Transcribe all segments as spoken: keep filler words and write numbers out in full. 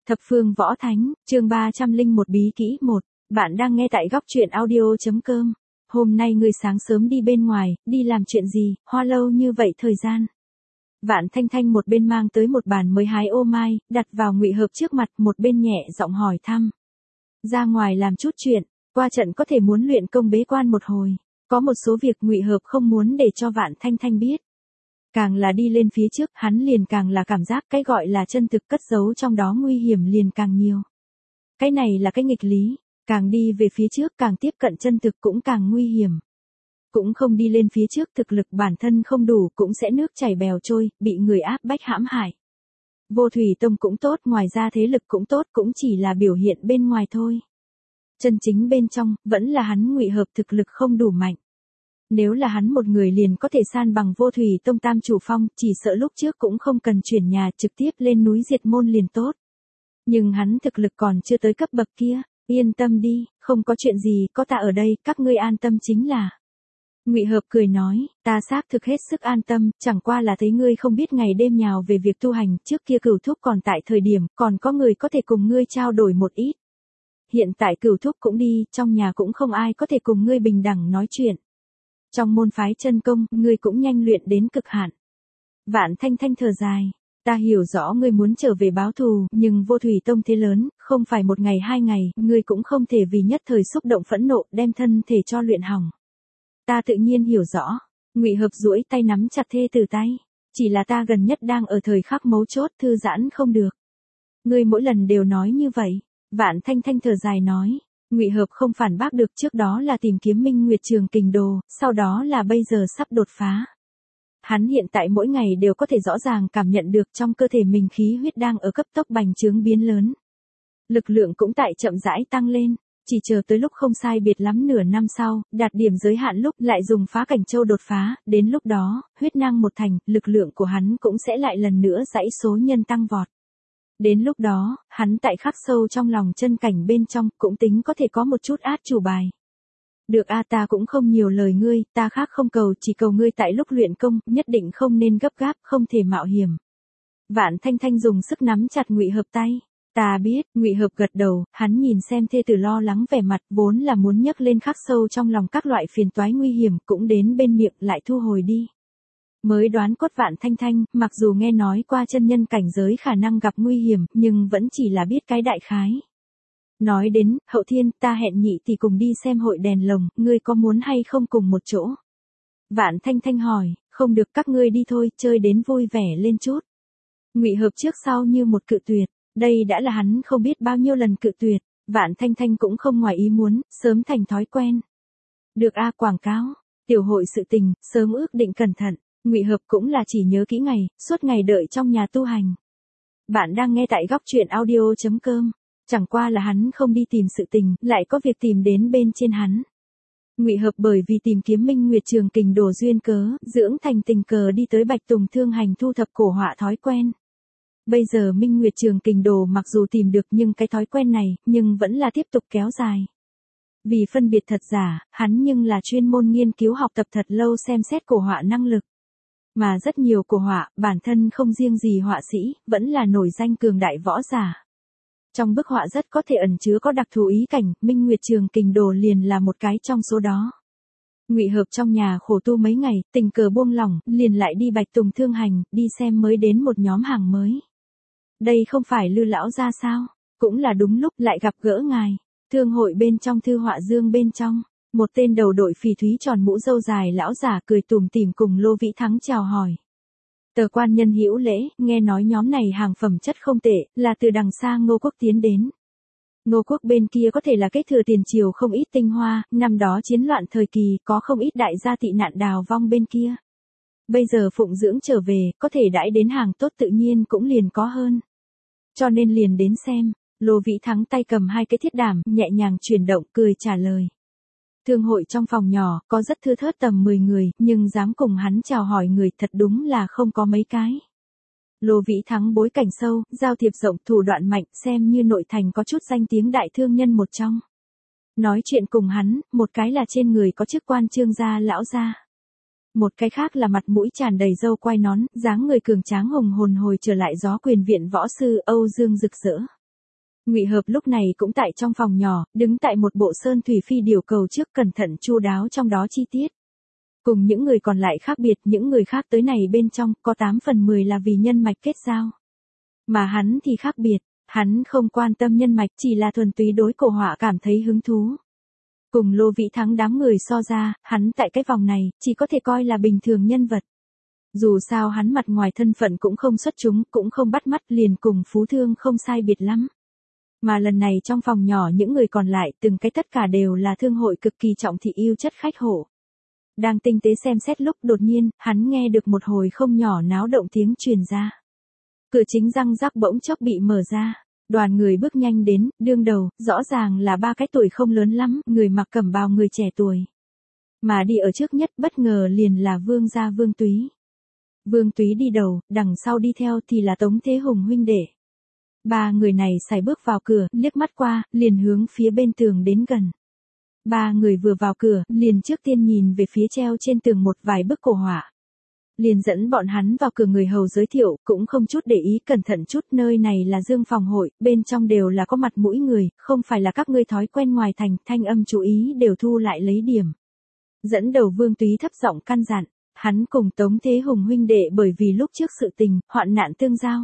Thập phương võ thánh, chương ba trăm linh một bí kỹ một. Bạn đang nghe tại góc truyện audio chấm com. Hôm nay ngươi sáng sớm đi bên ngoài, đi làm chuyện gì, hoa lâu như vậy thời gian. Vạn Thanh Thanh một bên mang tới một bàn mới hái ô mai, đặt vào Ngụy Hợp trước mặt, một bên nhẹ giọng hỏi thăm. Ra ngoài làm chút chuyện, qua trận có thể muốn luyện công bế quan một hồi. Có một số việc Ngụy Hợp không muốn để cho Vạn Thanh Thanh biết. Càng là đi lên phía trước, hắn liền càng là cảm giác cái gọi là chân thực cất giấu trong đó nguy hiểm liền càng nhiều. Cái này là cái nghịch lý, càng đi về phía trước càng tiếp cận chân thực cũng càng nguy hiểm. Cũng không đi lên phía trước thực lực bản thân không đủ cũng sẽ nước chảy bèo trôi, bị người áp bách hãm hại. Vô Thủy Tông cũng tốt, ngoài ra thế lực cũng tốt, cũng chỉ là biểu hiện bên ngoài thôi. Chân chính bên trong, vẫn là hắn Ngụy Hợp thực lực không đủ mạnh. Nếu là hắn một người liền có thể san bằng Vô Thủy Tông tam chủ phong, chỉ sợ lúc trước cũng không cần chuyển nhà trực tiếp lên núi diệt môn liền tốt. Nhưng hắn thực lực còn chưa tới cấp bậc kia, yên tâm đi, không có chuyện gì, có ta ở đây, các ngươi an tâm chính là. Ngụy Hợp cười nói, ta xác thực hết sức an tâm, chẳng qua là thấy ngươi không biết ngày đêm nhào về việc tu hành, trước kia Cửu Thúc còn tại thời điểm, còn có người có thể cùng ngươi trao đổi một ít. Hiện tại Cửu Thúc cũng đi, trong nhà cũng không ai có thể cùng ngươi bình đẳng nói chuyện. Trong môn phái chân công, ngươi cũng nhanh luyện đến cực hạn. Vạn Thanh Thanh thở dài, ta hiểu rõ ngươi muốn trở về báo thù, nhưng Vô Thủy Tông thế lớn, không phải một ngày hai ngày, ngươi cũng không thể vì nhất thời xúc động phẫn nộ đem thân thể cho luyện hỏng. Ta tự nhiên hiểu rõ. Ngụy Hợp duỗi tay nắm chặt thê tử tay, chỉ là ta gần nhất đang ở thời khắc mấu chốt, thư giãn không được. Ngươi mỗi lần đều nói như vậy. Vạn Thanh Thanh thở dài nói. Ngụy Hợp không phản bác được, trước đó là tìm kiếm Minh Nguyệt Trường Kình Đồ, sau đó là bây giờ sắp đột phá. Hắn hiện tại mỗi ngày đều có thể rõ ràng cảm nhận được trong cơ thể mình khí huyết đang ở cấp tốc bành trướng biến lớn. Lực lượng cũng tại chậm rãi tăng lên, chỉ chờ tới lúc không sai biệt lắm nửa năm sau, đạt điểm giới hạn lúc lại dùng Phá Cảnh Châu đột phá, đến lúc đó, huyết năng một thành, lực lượng của hắn cũng sẽ lại lần nữa dãy số nhân tăng vọt. Đến lúc đó, hắn tại khắc sâu trong lòng chân cảnh bên trong, cũng tính có thể có một chút át chủ bài. Được a, ta cũng không nhiều lời ngươi, ta khác không cầu, chỉ cầu ngươi tại lúc luyện công, nhất định không nên gấp gáp, không thể mạo hiểm. Vạn Thanh Thanh dùng sức nắm chặt Ngụy Hợp tay. Ta biết, Ngụy Hợp gật đầu, hắn nhìn xem thê tử lo lắng vẻ mặt, vốn là muốn nhấc lên khắc sâu trong lòng các loại phiền toái nguy hiểm, cũng đến bên miệng lại thu hồi đi. Mới đoán cốt Vạn Thanh Thanh, mặc dù nghe nói qua chân nhân cảnh giới khả năng gặp nguy hiểm, nhưng vẫn chỉ là biết cái đại khái. Nói đến, Hậu Thiên, ta hẹn nhị tỷ cùng đi xem hội đèn lồng, ngươi có muốn hay không cùng một chỗ? Vạn Thanh Thanh hỏi, không được, các ngươi đi thôi, chơi đến vui vẻ lên chút. Ngụy Hợp trước sau như một cự tuyệt, đây đã là hắn không biết bao nhiêu lần cự tuyệt, Vạn Thanh Thanh cũng không ngoài ý muốn, sớm thành thói quen. Được a, quảng cáo, tiểu hội sự tình, sớm ước định cẩn thận. Ngụy Hợp cũng là chỉ nhớ kỹ ngày, suốt ngày đợi trong nhà tu hành. Bạn đang nghe tại góc truyện audio chấm com. Chẳng qua là hắn không đi tìm sự tình, lại có việc tìm đến bên trên hắn. Ngụy Hợp bởi vì tìm kiếm Minh Nguyệt Trường Kình Đồ duyên cớ, dưỡng thành tình cờ đi tới Bạch Tùng Thương hành thu thập cổ họa thói quen. Bây giờ Minh Nguyệt Trường Kình Đồ mặc dù tìm được nhưng cái thói quen này, nhưng vẫn là tiếp tục kéo dài. Vì phân biệt thật giả, hắn nhưng là chuyên môn nghiên cứu học tập thật lâu xem xét cổ họa năng lực. Mà rất nhiều cổ họa, bản thân không riêng gì họa sĩ, vẫn là nổi danh cường đại võ giả. Trong bức họa rất có thể ẩn chứa có đặc thù ý cảnh, Minh Nguyệt Trường Kình Đồ liền là một cái trong số đó. Ngụy Hợp trong nhà khổ tu mấy ngày, tình cờ buông lỏng, liền lại đi Bạch Tùng Thương hành, đi xem mới đến một nhóm hàng mới. Đây không phải Lư lão gia sao? Cũng là đúng lúc lại gặp gỡ ngài. Thương hội bên trong thư họa dương bên trong. Một tên đầu đội phỉ thúy tròn mũ râu dài lão giả cười tủm tỉm cùng Lô Vĩ Thắng chào hỏi. Tờ quan nhân hữu lễ, nghe nói nhóm này hàng phẩm chất không tệ, là từ đằng xa Ngô Quốc tiến đến. Ngô Quốc bên kia có thể là kế thừa tiền triều không ít tinh hoa, năm đó chiến loạn thời kỳ có không ít đại gia tị nạn đào vong bên kia. Bây giờ phụng dưỡng trở về, có thể đãi đến hàng tốt tự nhiên cũng liền có hơn. Cho nên liền đến xem, Lô Vĩ Thắng tay cầm hai cái thiết đảm, nhẹ nhàng chuyển động, cười trả lời. Thương hội trong phòng nhỏ, có rất thưa thớt tầm mười người, nhưng dám cùng hắn chào hỏi người thật đúng là không có mấy cái. Lô Vĩ Thắng bối cảnh sâu, giao thiệp rộng, thủ đoạn mạnh, xem như nội thành có chút danh tiếng đại thương nhân một trong. Nói chuyện cùng hắn, một cái là trên người có chức quan trương gia lão gia. Một cái khác là mặt mũi tràn đầy râu quai nón, dáng người cường tráng hùng hồn hồi trở lại gió quyền viện võ sư Âu Dương rực rỡ. Ngụy Hợp lúc này cũng tại trong phòng nhỏ, đứng tại một bộ sơn thủy phi điều cầu trước cẩn thận chu đáo trong đó chi tiết. Cùng những người còn lại khác biệt, những người khác tới này bên trong, có tám phần mười là vì nhân mạch kết giao. Mà hắn thì khác biệt, hắn không quan tâm nhân mạch, chỉ là thuần túy đối cổ họa cảm thấy hứng thú. Cùng Lô Vĩ Thắng đám người so ra, hắn tại cái vòng này, chỉ có thể coi là bình thường nhân vật. Dù sao hắn mặt ngoài thân phận cũng không xuất chúng, cũng không bắt mắt, liền cùng Phú Thương không sai biệt lắm. Mà lần này trong phòng nhỏ những người còn lại, từng cái tất cả đều là thương hội cực kỳ trọng thị yêu chất khách hộ. Đang tinh tế xem xét lúc đột nhiên, hắn nghe được một hồi không nhỏ náo động tiếng truyền ra. Cửa chính răng rắc bỗng chốc bị mở ra. Đoàn người bước nhanh đến, đương đầu, rõ ràng là ba cái tuổi không lớn lắm, người mặc cẩm bào người trẻ tuổi. Mà đi ở trước nhất bất ngờ liền là Vương gia Vương Túy. Vương Túy đi đầu, đằng sau đi theo thì là Tống Thế Hùng huynh đệ. Ba người này sải bước vào cửa, liếc mắt qua, liền hướng phía bên tường đến gần. Ba người vừa vào cửa, liền trước tiên nhìn về phía treo trên tường một vài bức cổ họa. Liền dẫn bọn hắn vào cửa người hầu giới thiệu, cũng không chút để ý cẩn thận chút, nơi này là Dương phòng hội, bên trong đều là có mặt mũi người, không phải là các ngươi thói quen ngoài thành, thanh âm chú ý đều thu lại lấy điểm. Dẫn đầu Vương Túy thấp giọng căn dặn, hắn cùng Tống Thế Hùng huynh đệ bởi vì lúc trước sự tình, hoạn nạn tương giao.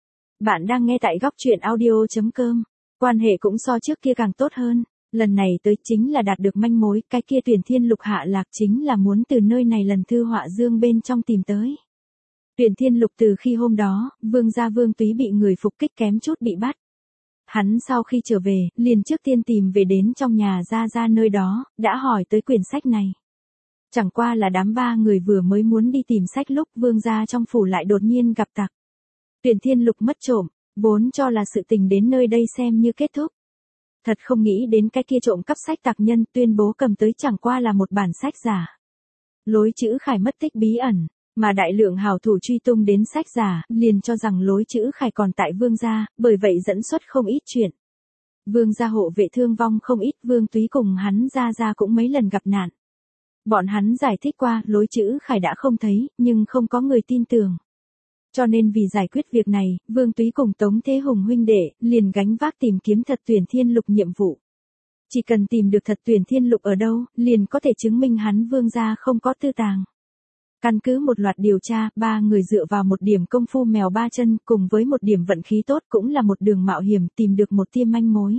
Bạn đang nghe tại góc truyện audio.com, quan hệ cũng so trước kia càng tốt hơn. Lần này tới chính là đạt được manh mối, cái kia Tuyển Thiên Lục hạ lạc chính là muốn từ nơi này lần thư họa dương bên trong tìm tới. Tuyển Thiên Lục từ khi hôm đó, Vương gia Vương Túy bị người phục kích kém chút bị bắt. Hắn sau khi trở về, liền trước tiên tìm về đến trong nhà Gia Gia nơi đó, đã hỏi tới quyển sách này. Chẳng qua là đám ba người vừa mới muốn đi tìm sách lúc Vương gia trong phủ lại đột nhiên gặp tặc. Tuyển Thiên Lục mất trộm, vốn cho là sự tình đến nơi đây xem như kết thúc. Thật không nghĩ đến cái kia trộm cắp sách tặc nhân tuyên bố cầm tới chẳng qua là một bản sách giả. Lối chữ Khải mất tích bí ẩn, mà đại lượng hào thủ truy tung đến sách giả, liền cho rằng lối chữ Khải còn tại Vương gia, bởi vậy dẫn xuất không ít chuyện. Vương gia hộ vệ thương vong không ít, Vương Túy cùng hắn Gia Gia cũng mấy lần gặp nạn. Bọn hắn giải thích qua, lối chữ Khải đã không thấy, nhưng không có người tin tưởng. Cho nên vì giải quyết việc này, Vương Túy cùng Tống Thế Hùng huynh đệ, liền gánh vác tìm kiếm thật Tuyển Thiên Lục nhiệm vụ. Chỉ cần tìm được thật Tuyển Thiên Lục ở đâu, liền có thể chứng minh hắn Vương gia không có tư tàng. Căn cứ một loạt điều tra, ba người dựa vào một điểm công phu mèo ba chân, cùng với một điểm vận khí tốt cũng là một đường mạo hiểm tìm được một tia manh mối.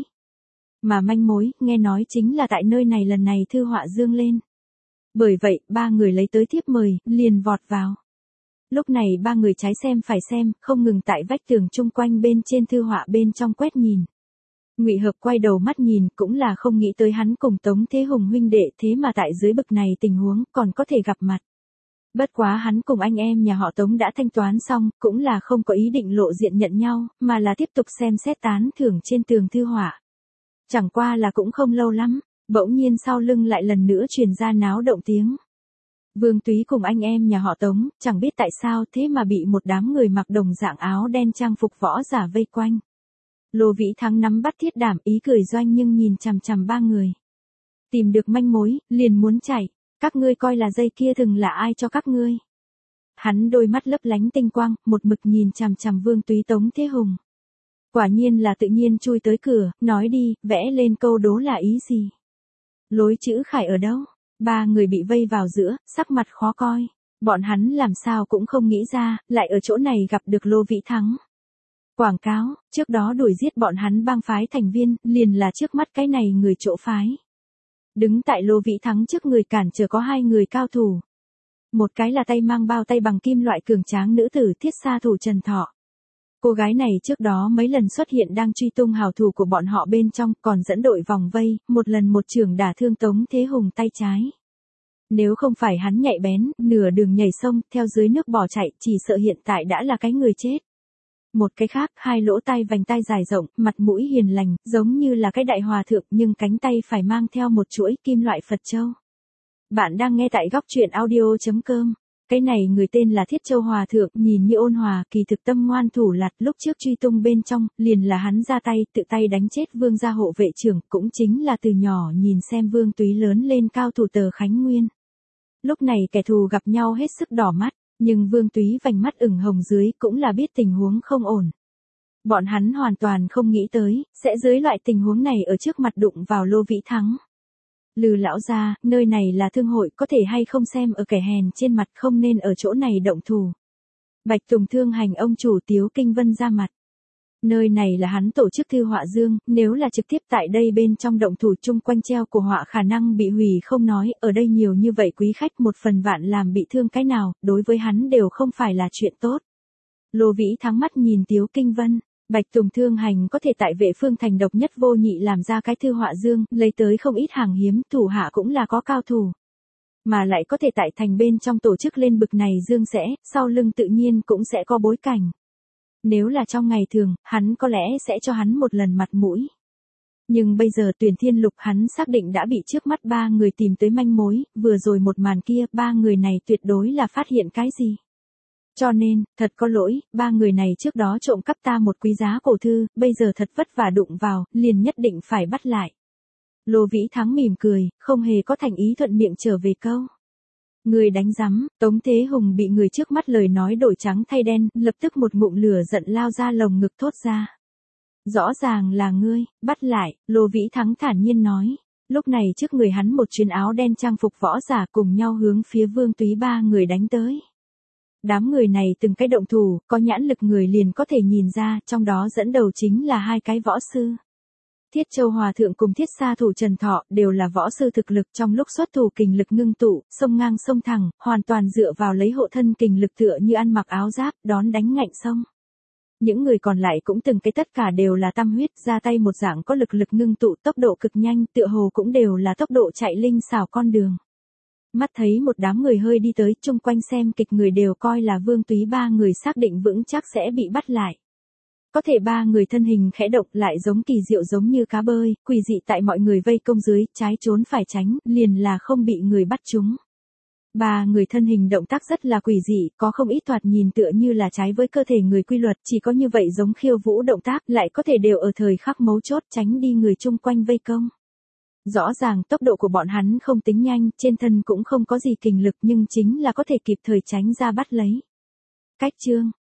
Mà manh mối, nghe nói chính là tại nơi này lần này thư họa dương lên. Bởi vậy, ba người lấy tới thiếp mời, liền vọt vào. Lúc này ba người trái xem phải xem, không ngừng tại vách tường chung quanh bên trên thư họa bên trong quét nhìn. Ngụy Hợp quay đầu mắt nhìn, cũng là không nghĩ tới hắn cùng Tống Thế Hùng huynh đệ, thế mà tại dưới bực này tình huống còn có thể gặp mặt. Bất quá hắn cùng anh em nhà họ Tống đã thanh toán xong, cũng là không có ý định lộ diện nhận nhau, mà là tiếp tục xem xét tán thưởng trên tường thư họa. Chẳng qua là cũng không lâu lắm, bỗng nhiên sau lưng lại lần nữa truyền ra náo động tiếng. Vương Túy cùng anh em nhà họ Tống, chẳng biết tại sao thế mà bị một đám người mặc đồng dạng áo đen trang phục võ giả vây quanh. Lô Vĩ Thắng nắm bắt thiết đảm ý cười doanh nhưng nhìn chằm chằm ba người. Tìm được manh mối, liền muốn chạy, các ngươi coi là dây kia thừng là ai cho các ngươi. Hắn đôi mắt lấp lánh tinh quang, một mực nhìn chằm chằm Vương Túy Tống Thế Hùng. Quả nhiên là tự nhiên chui tới cửa, nói đi, vẽ lên câu đố là ý gì. Lối chữ Khải ở đâu? Ba người bị vây vào giữa, sắc mặt khó coi. Bọn hắn làm sao cũng không nghĩ ra, lại ở chỗ này gặp được Lô Vĩ Thắng. Quảng cáo, trước đó đuổi giết bọn hắn bang phái thành viên, liền là trước mắt cái này người chỗ phái. Đứng tại Lô Vĩ Thắng trước người cản trở có hai người cao thủ. Một cái là tay mang bao tay bằng kim loại cường tráng nữ tử Thiết Sa thủ Trần Thọ. Cô gái này trước đó mấy lần xuất hiện đang truy tung hào thủ của bọn họ bên trong, còn dẫn đội vòng vây, một lần một trường đả thương Tống Thế Hùng tay trái. Nếu không phải hắn nhạy bén, nửa đường nhảy sông, theo dưới nước bỏ chạy, chỉ sợ hiện tại đã là cái người chết. Một cái khác, hai lỗ tai vành tai dài rộng, mặt mũi hiền lành, giống như là cái đại hòa thượng, nhưng cánh tay phải mang theo một chuỗi kim loại Phật châu. Bạn đang nghe tại góc truyện audio.com. Cái này người tên là Thiết Châu Hòa Thượng, nhìn như ôn hòa, kỳ thực tâm ngoan thủ lạt, lúc trước truy tung bên trong, liền là hắn ra tay, tự tay đánh chết Vương gia hộ vệ trưởng, cũng chính là từ nhỏ nhìn xem Vương Túy lớn lên cao thủ Tờ Khánh Nguyên. Lúc này kẻ thù gặp nhau hết sức đỏ mắt, nhưng Vương Túy vành mắt ửng hồng dưới cũng là biết tình huống không ổn. Bọn hắn hoàn toàn không nghĩ tới, sẽ dưới loại tình huống này ở trước mặt đụng vào Lô Vĩ Thắng. Lư lão gia, nơi này là thương hội, có thể hay không xem ở kẻ hèn trên mặt, không nên ở chỗ này động thủ. Bạch Tùng thương hành ông chủ Tiếu Kinh Vân ra mặt. Nơi này là hắn tổ chức thư họa dương, nếu là trực tiếp tại đây bên trong động thủ chung quanh treo của họa khả năng bị hủy không nói, ở đây nhiều như vậy quý khách một phần vạn làm bị thương cái nào, đối với hắn đều không phải là chuyện tốt. Lô Vĩ Thắng mắt nhìn Tiếu Kinh Vân, Bạch Tùng thương hành có thể tại Vệ Phương thành độc nhất vô nhị làm ra cái thư họa dương, lấy tới không ít hàng hiếm, thủ hạ cũng là có cao thủ. Mà lại có thể tại thành bên trong tổ chức lên bực này dương sẽ, sau lưng tự nhiên cũng sẽ có bối cảnh. Nếu là trong ngày thường, hắn có lẽ sẽ cho hắn một lần mặt mũi. Nhưng bây giờ Tuyển Thiên Lục hắn xác định đã bị trước mắt ba người tìm tới manh mối, vừa rồi một màn kia, ba người này tuyệt đối là phát hiện cái gì. Cho nên, thật có lỗi, ba người này trước đó trộm cắp ta một quý giá cổ thư, bây giờ thật vất vả đụng vào, liền nhất định phải bắt lại. Lô Vĩ Thắng mỉm cười, không hề có thành ý thuận miệng trở về câu. Người đánh rắm, Tống Thế Hùng bị người trước mắt lời nói đổi trắng thay đen, lập tức một ngụm lửa giận lao ra lồng ngực thốt ra. Rõ ràng là ngươi, bắt lại, Lô Vĩ Thắng thản nhiên nói. Lúc này trước người hắn một chuyến áo đen trang phục võ giả cùng nhau hướng phía Vương Túy ba người đánh tới. Đám người này từng cái động thủ, có nhãn lực người liền có thể nhìn ra, trong đó dẫn đầu chính là hai cái võ sư. Thiết Châu Hòa Thượng cùng Thiết Sa Thủ Trần Thọ đều là võ sư thực lực, trong lúc xuất thủ kình lực ngưng tụ, sông ngang sông thẳng, hoàn toàn dựa vào lấy hộ thân kình lực tựa như ăn mặc áo giáp, đón đánh ngạnh sông. Những người còn lại cũng từng cái tất cả đều là tam huyết, ra tay một dạng có lực lực ngưng tụ, tốc độ cực nhanh, tựa hồ cũng đều là tốc độ chạy linh xảo con đường. Mắt thấy một đám người hơi đi tới, chung quanh xem kịch người đều coi là Vương Túy ba người xác định vững chắc sẽ bị bắt lại. Có thể ba người thân hình khẽ động lại giống kỳ diệu giống như cá bơi, quỷ dị tại mọi người vây công dưới, trái trốn phải tránh, liền là không bị người bắt chúng. Ba người thân hình động tác rất là quỷ dị, có không ít thoạt nhìn tựa như là trái với cơ thể người quy luật, chỉ có như vậy giống khiêu vũ động tác, lại có thể đều ở thời khắc mấu chốt tránh đi người chung quanh vây công. Rõ ràng tốc độ của bọn hắn không tính nhanh, trên thân cũng không có gì kình lực nhưng chính là có thể kịp thời tránh ra bắt lấy. Cách chương